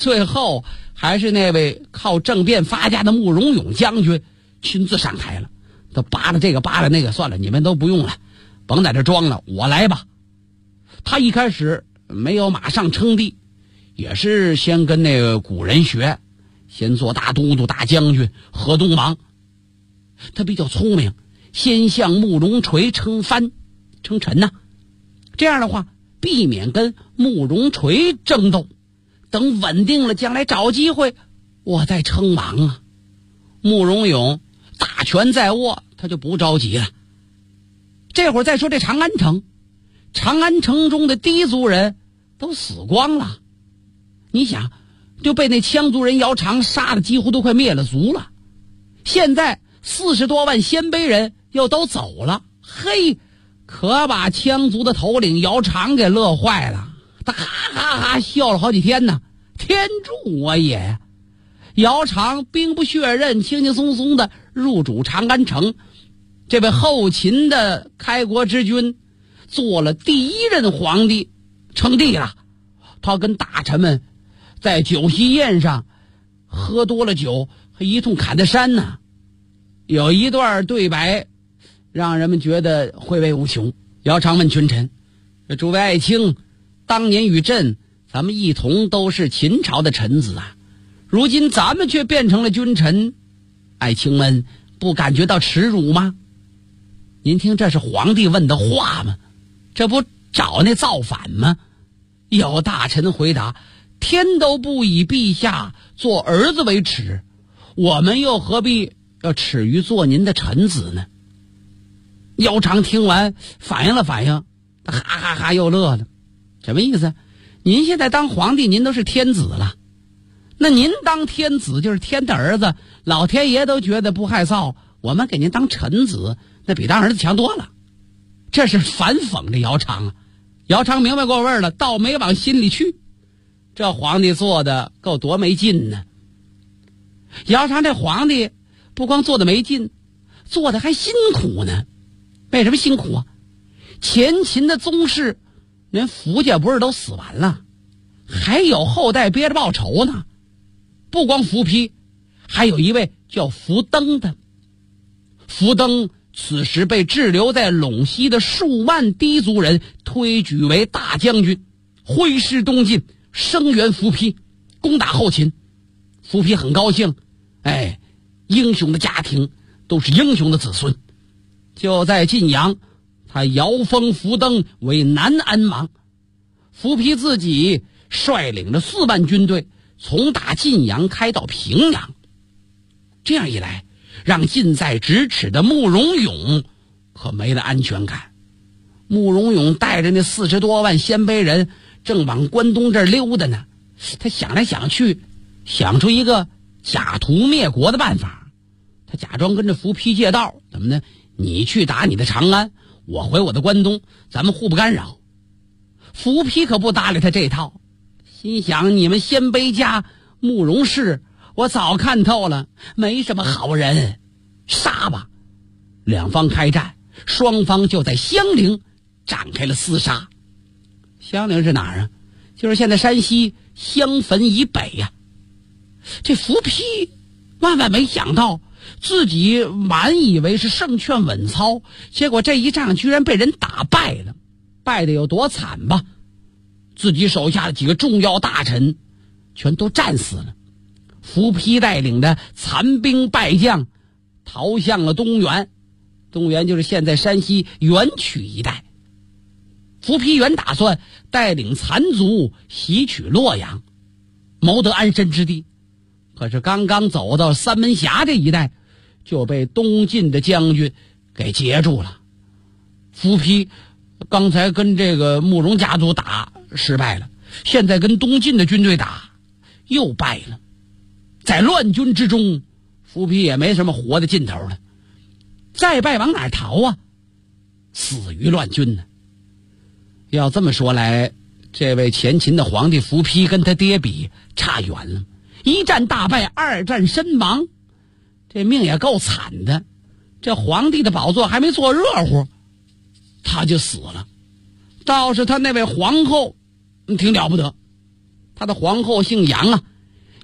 [SPEAKER 6] 最后还是那位靠政变发家的慕容永将军亲自上台了，都扒拉这个扒拉那个，算了，你们都不用了，甭在这装了，我来吧。他一开始没有马上称帝，也是先跟那个古人学，先做大都督、大将军、河东王。他比较聪明，先向慕容垂称藩称臣呐，这样的话避免跟慕容垂争斗，等稳定了将来找机会我再称王啊。慕容永大权在握，他就不着急了。这会儿再说这长安城，长安城中的氐族人都死光了，你想就被那羌族人姚苌杀的几乎都快灭了族了，现在40多万鲜卑人又都走了，嘿，可把羌族的头领姚苌给乐坏了，他哈哈哈笑了好几天呢。天助我也！姚苌兵不血刃，轻轻松松的入主长安城，这位后秦的开国之君做了第一任皇帝，称帝了。他跟大臣们在酒席宴上喝多了酒，还一通砍的山呢。有一段对白让人们觉得回味无穷。姚苌问群臣：诸位爱卿，当年与朕咱们一同都是秦朝的臣子啊，如今咱们却变成了君臣，爱卿们不感觉到耻辱吗？您听，这是皇帝问的话吗？这不找那造反吗？有大臣回答：天都不以陛下做儿子为耻，我们又何必要耻于做您的臣子呢？姚苌听完反应了反应，他哈哈哈又乐了。什么意思？您现在当皇帝，您都是天子了，那您当天子就是天的儿子，老天爷都觉得不害臊，我们给您当臣子，那比当儿子强多了。这是反讽这姚苌啊。姚苌明白过味儿了，倒没往心里去。这皇帝做的够多没劲呢。姚苌这皇帝不光做的没劲，做的还辛苦呢。为什么辛苦啊？前秦的宗室人福家不是都死完了，还有后代憋着报仇呢。不光伏丕，还有一位叫伏登的。伏登此时被滞留在陇西的数万氐族人推举为大将军，挥师东进，声援伏丕，攻打后秦。伏丕很高兴，英雄的家庭都是英雄的子孙。就在晋阳，他遥封伏登为南安王。伏丕自己率领着4万军队从打晋阳开到平阳，这样一来，让近在咫尺的慕容永可没了安全感。慕容永带着那40多万鲜卑人正往关东这儿溜达呢，他想来想去，想出一个假图灭国的办法。他假装跟着伏丕借道，怎么呢？你去打你的长安，我回我的关东，咱们互不干扰。伏丕可不搭理他这套，心想你们鲜卑家慕容氏我早看透了，没什么好人，杀吧。两方开战，双方就在襄陵展开了厮杀。襄陵是哪儿啊？就是现在山西襄汾以北呀。这伏丕万万没想到，自己满以为是胜券稳操，结果这一仗居然被人打败了。败得有多惨吧？自己手下的几个重要大臣全都战死了。伏丕带领的残兵败将逃向了东原，东原就是现在山西垣曲一带。伏丕原打算带领残族袭取洛阳，谋得安身之地，可是刚刚走到三门峡这一带，就被东晋的将军给截住了。伏丕刚才跟这个慕容家族打失败了，现在跟东晋的军队打又败了。在乱军之中，伏丕也没什么活的劲头了，再败往哪儿逃啊？死于乱军呢。要这么说来，这位前秦的皇帝伏丕跟他爹比差远了，一战大败，2战身亡，这命也够惨的。这皇帝的宝座还没坐热乎，他就死了。倒是他那位皇后挺了不得，他的皇后姓杨啊，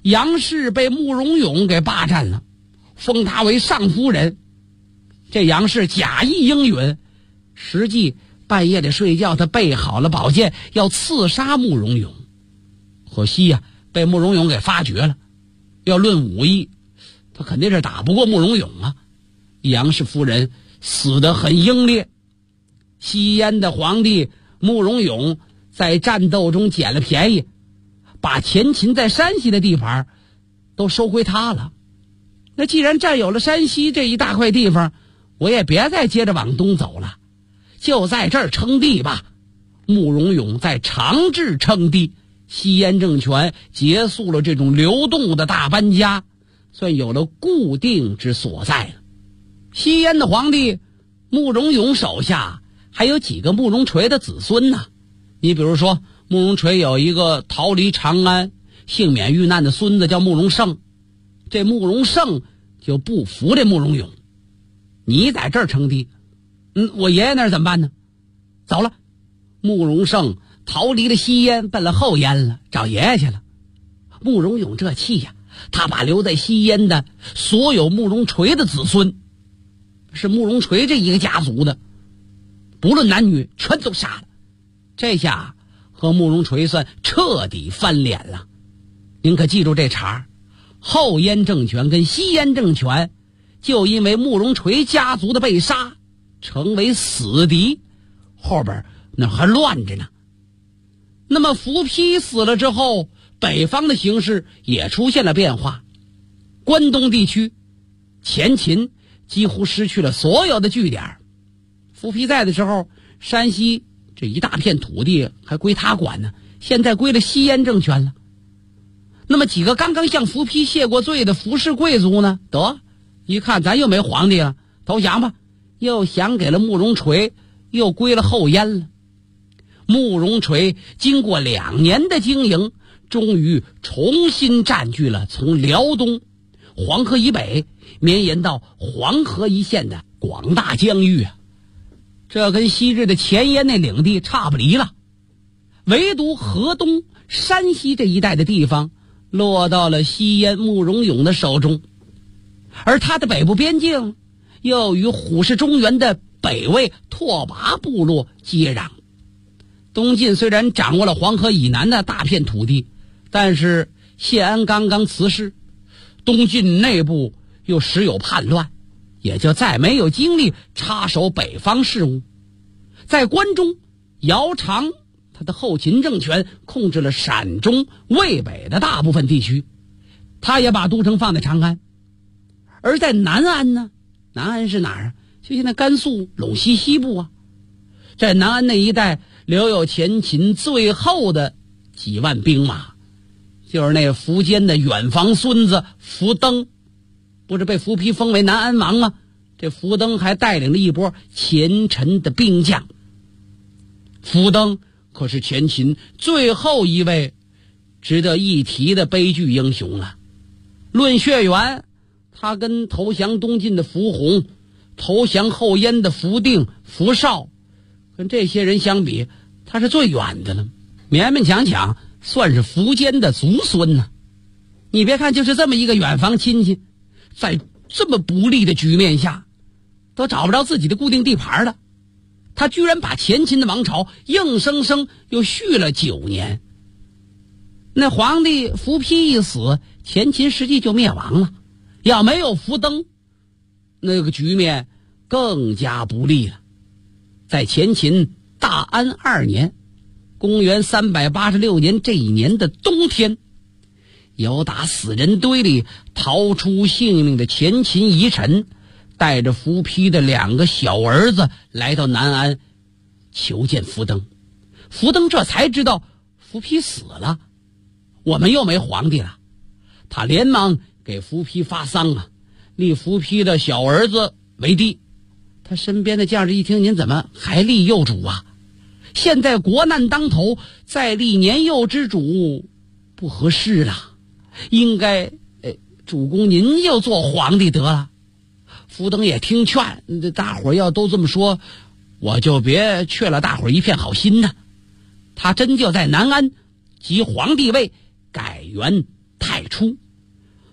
[SPEAKER 6] 杨氏被慕容永给霸占了，封他为上夫人。这杨氏假意应允，实际半夜里睡觉，他备好了宝剑要刺杀慕容永。可惜呀，被慕容永给发觉了。要论武艺，他肯定是打不过慕容永啊。杨氏夫人死得很英烈。西燕的皇帝慕容永在战斗中捡了便宜，把前秦在山西的地盘都收归他了。那既然占有了山西这一大块地方，我也别再接着往东走了，就在这儿称帝吧。慕容永在长治称帝，西燕政权结束了这种流动的大搬家，算有了固定之所在了。西燕的皇帝慕容永手下还有几个慕容垂的子孙呢。你比如说，慕容垂有一个逃离长安幸免遇难的孙子叫慕容盛，这慕容盛就不服这慕容永，你在这儿称帝，我爷爷那儿怎么办呢？走了，慕容盛逃离了西燕，奔了后燕了，找爷爷去了。慕容永这气呀，他把留在西燕的所有慕容垂的子孙，是慕容垂这一个家族的，不论男女全都杀了。这下和慕容垂算彻底翻脸了。您可记住这茬，后燕政权跟西燕政权就因为慕容垂家族的被杀成为死敌，后边那还乱着呢。那么伏丕死了之后，北方的形势也出现了变化。关东地区前秦几乎失去了所有的据点。伏丕在的时候，山西这一大片土地还归他管呢，现在归了西燕政权了。那么几个刚刚向伏丕谢过罪的伏氏贵族呢，得一看咱又没皇帝了，投降吧，又降给了慕容垂，又归了后燕了。慕容垂经过2年的经营，终于重新占据了从辽东黄河以北绵延到黄河一线的广大疆域啊，这跟昔日的前燕那领地差不离了。唯独河东山西这一带的地方落到了西燕慕容永的手中，而他的北部边境又与虎视中原的北魏拓跋部落接壤。东晋虽然掌握了黄河以南的大片土地，但是谢安刚刚辞世，东晋内部又时有叛乱，也就再没有精力插手北方事务。在关中，姚苌他的后秦政权控制了陕中渭北的大部分地区，他也把都城放在长安。而在南安呢，南安是哪儿啊？就现在甘肃陇西西部啊。在南安那一带留有前秦最后的几万兵马，就是那苻坚的远房孙子苻登，不是被苻丕封为南安王吗？这苻登还带领了一波前陈的兵将。苻登可是前秦最后一位值得一提的悲剧英雄了。论血缘，他跟投降东晋的苻弘、投降后燕的苻定、苻绍，跟这些人相比，他是最远的了，勉勉强强算是苻坚的族孙呢。你别看就是这么一个远房亲戚，在这么不利的局面下，都找不着自己的固定地盘了，他居然把前秦的王朝硬生生又续了9年。那皇帝苻丕一死，前秦实际就灭亡了。要没有苻登，那个局面更加不利了。在前秦大安2年，公元386年这一年的冬天，由打死人堆里逃出性命的前秦遗臣，带着苻丕的2个小儿子来到南安求见苻登。苻登这才知道苻丕死了，我们又没皇帝了。他连忙给苻丕发丧啊，立苻丕的小儿子为帝。他身边的将士一听，您怎么还立幼主啊？现在国难当头，再立年幼之主不合适了，应该主公您就做皇帝得了。苻登也听劝，大伙要都这么说，我就别却了大伙一片好心呢。他真就在南安即皇帝位，改元太初。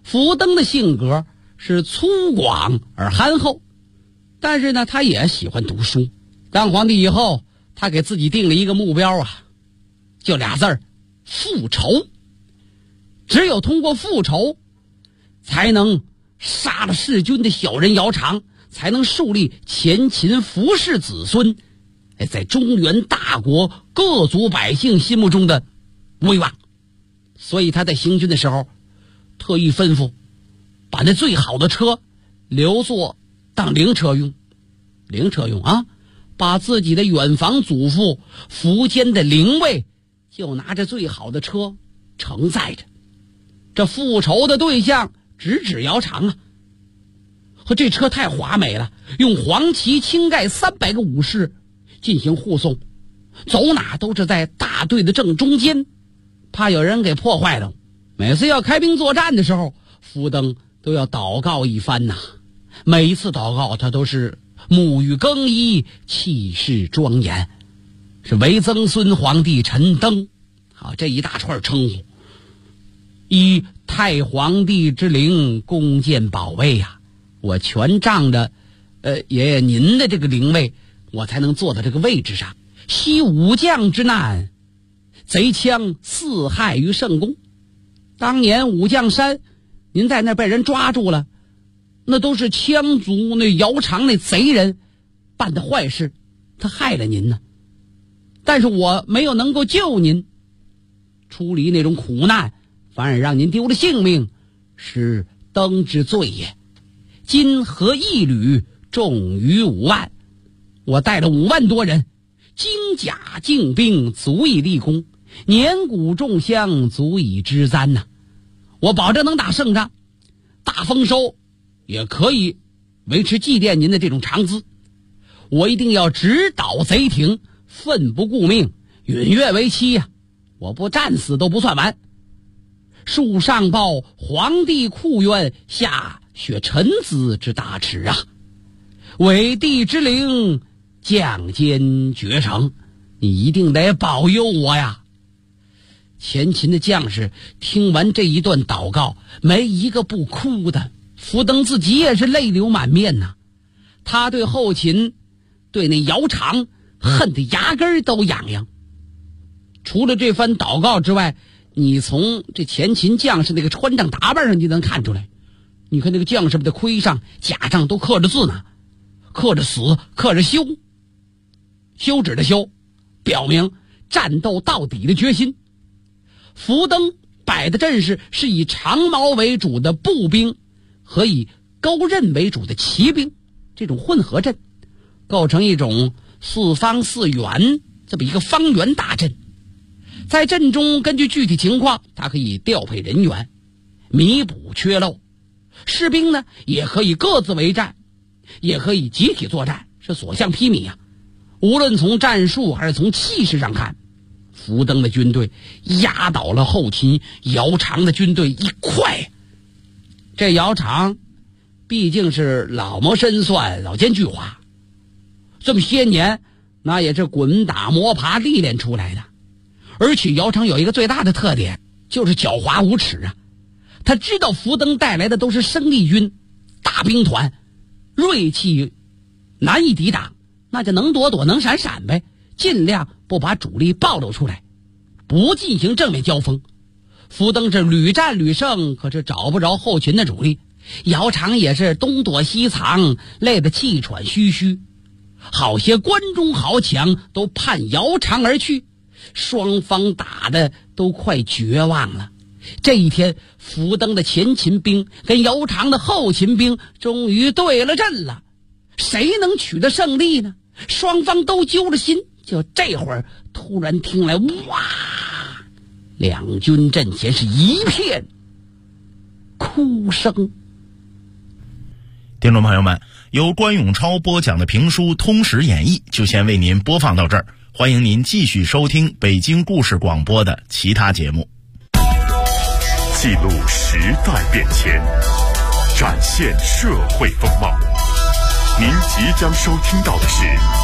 [SPEAKER 6] 福登的性格是粗犷而憨厚，但是呢，他也喜欢读书。当皇帝以后，他给自己定了一个目标啊，就俩字儿：复仇。只有通过复仇，才能杀了弑君的小人姚苌，才能树立前秦服氏子孙在中原大国各族百姓心目中的威望。所以他在行军的时候特意吩咐把那最好的车留作当灵车用啊，把自己的远房祖父苻坚的灵位就拿着最好的车承载着。这复仇的对象直指姚苌啊，和这车太华美了，用黄旗青盖300个武士进行护送，走哪都是在大队的正中间，怕有人给破坏了。每次要开兵作战的时候，福登都要祷告一番呐。每一次祷告他都是沐浴更衣，气势庄严，是为曾孙皇帝陈登，好，这一大串称呼。以太皇帝之灵弓箭保卫呀，我全仗着爷爷您的这个灵位，我才能坐到这个位置上。昔武将之难，贼枪四害于圣宫。当年武将山您在那被人抓住了，那都是羌族那姚苌那贼人办的坏事，他害了您呢。但是我没有能够救您出离那种苦难，反而让您丢了性命，是登之罪也。今合一旅重于5万，我带了5万多人，精甲精兵，足以立功，年谷众乡，足以支簪呐。我保证能打胜仗，大丰收，也可以维持祭奠您的这种长资。我一定要直捣贼庭，奋不顾命，允月为期呀！我不战死都不算完。树上报皇帝库渊，下雪臣子之大耻啊！伟帝之灵，将坚决成，你一定得保佑我呀！前秦的将士听完这一段祷告，没一个不哭的。福登自己也是泪流满面呐。他对后秦，对那姚苌恨得牙根都痒痒。除了这番祷告之外，你从这前秦将士那个穿上打扮上就能看出来。你看那个将士们的盔上甲上都刻着字呢，刻着死，刻着休，休止的休，表明战斗到底的决心。福登摆的阵势是以长矛为主的步兵和以钩刃为主的骑兵，这种混合阵构成一种4方4圆这么一个方圆大阵。在阵中根据具体情况，它可以调配人员，弥补缺漏。士兵呢也可以各自为战，也可以集体作战，是所向披靡啊。无论从战术还是从气势上看，福登的军队压倒了后秦姚苌的军队一块。这姚苌毕竟是老谋深算，老奸巨猾，这么些年那也是滚打摸爬历练出来的。而且姚苌有一个最大的特点，就是狡猾无耻啊。他知道福登带来的都是生力军大兵团，锐气难以抵挡，那就能躲躲能闪闪呗，尽量不把主力暴露出来，不进行正面交锋。福登是屡战屡胜，可是找不着后秦的主力。姚苌也是东躲西藏，累得气喘吁吁。好些关中豪强都盼姚苌而去，双方打的都快绝望了。这一天，福登的前秦兵跟姚苌的后秦兵终于对了阵了，谁能取得胜利呢？双方都揪了心。就这会儿，突然听来哇，两军阵前是一片哭声。
[SPEAKER 5] 听众朋友们，由关永超播讲的评书《通史演义》就先为您播放到这儿，欢迎您继续收听北京故事广播的其他节目。
[SPEAKER 1] 记录时代变迁，展现社会风貌。您即将收听到的是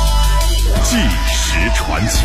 [SPEAKER 1] 《纪实传奇》。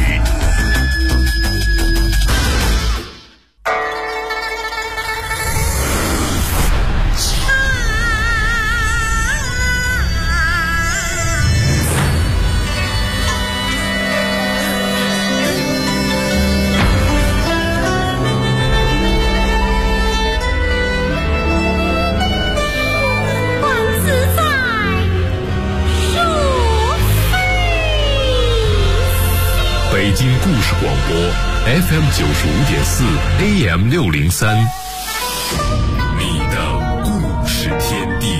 [SPEAKER 1] 北京故事广播 FM95.4 AM603，你的故事天地。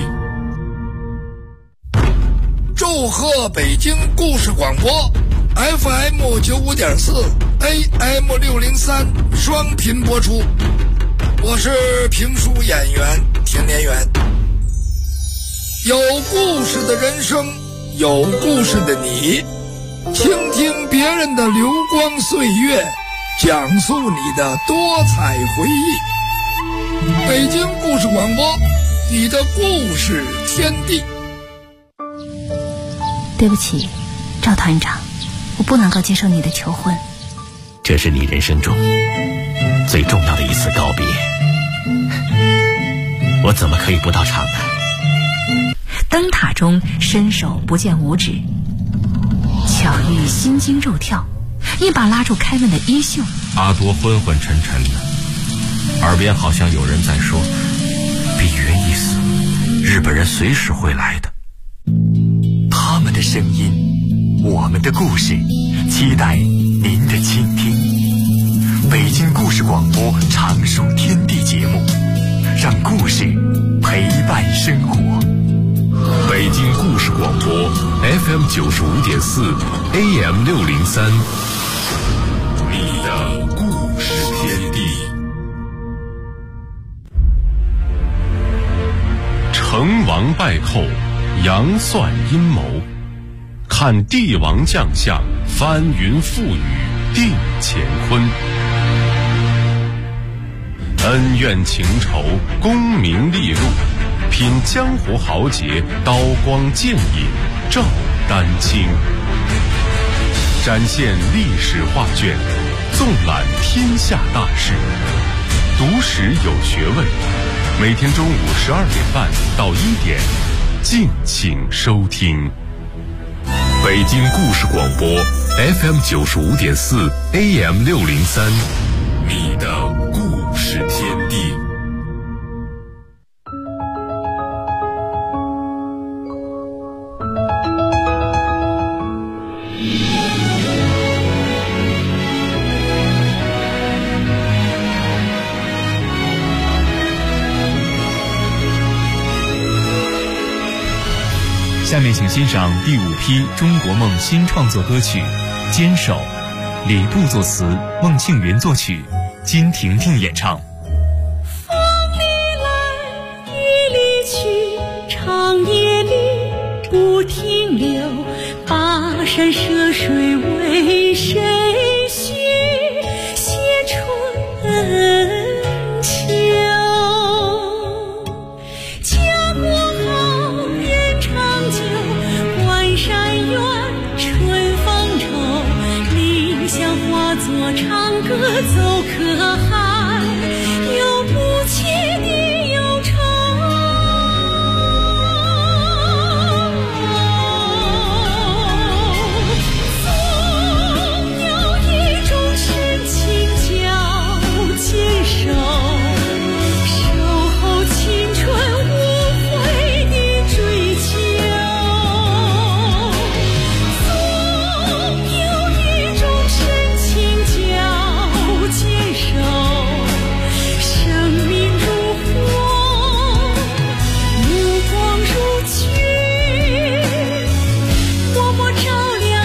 [SPEAKER 16] 祝贺北京故事广播 FM95.4 AM603 双频播出。我是评书演员田连元。有故事的人生，有故事的你，倾听别人的流光岁月，讲述你的多彩回忆。北京故事广播，你的故事天地。
[SPEAKER 17] 对不起，赵团长，我不能够接受你的求婚。
[SPEAKER 18] 这是你人生中最重要的一次告别，我怎么可以不到场呢？
[SPEAKER 17] 灯塔中伸手不见五指，巧遇心惊肉跳，一把拉住开门的衣袖。
[SPEAKER 3] 阿多昏昏沉沉的，耳边好像有人在说：比原意思，日本人随时会来的。
[SPEAKER 18] 他们的声音，我们的故事，期待您的倾听。北京故事广播常数天地节目，让故事陪伴生活。
[SPEAKER 1] 北京故事广播 FM95.4 AM603，你的故事天地。成王败寇，杨算阴谋，看帝王将相，翻云覆雨定乾坤。恩怨情仇，功名利禄，品江湖豪杰，刀光剑影照丹青。展现历史画卷，纵览天下大事，读史有学问。每天中午12点半到1点，敬请收听。北京故事广播 FM95.4 AM603，你的故事天地。
[SPEAKER 19] 下面请欣赏第5批中国梦新创作歌曲《坚守》，李布作词，孟庆云作曲，金婷婷演唱。
[SPEAKER 9] 风里来，雨里去，长夜里不停留，跋山涉水为谁许？写春秋。家国好，人长久，关山远，春风愁。理想化作长歌，走可好？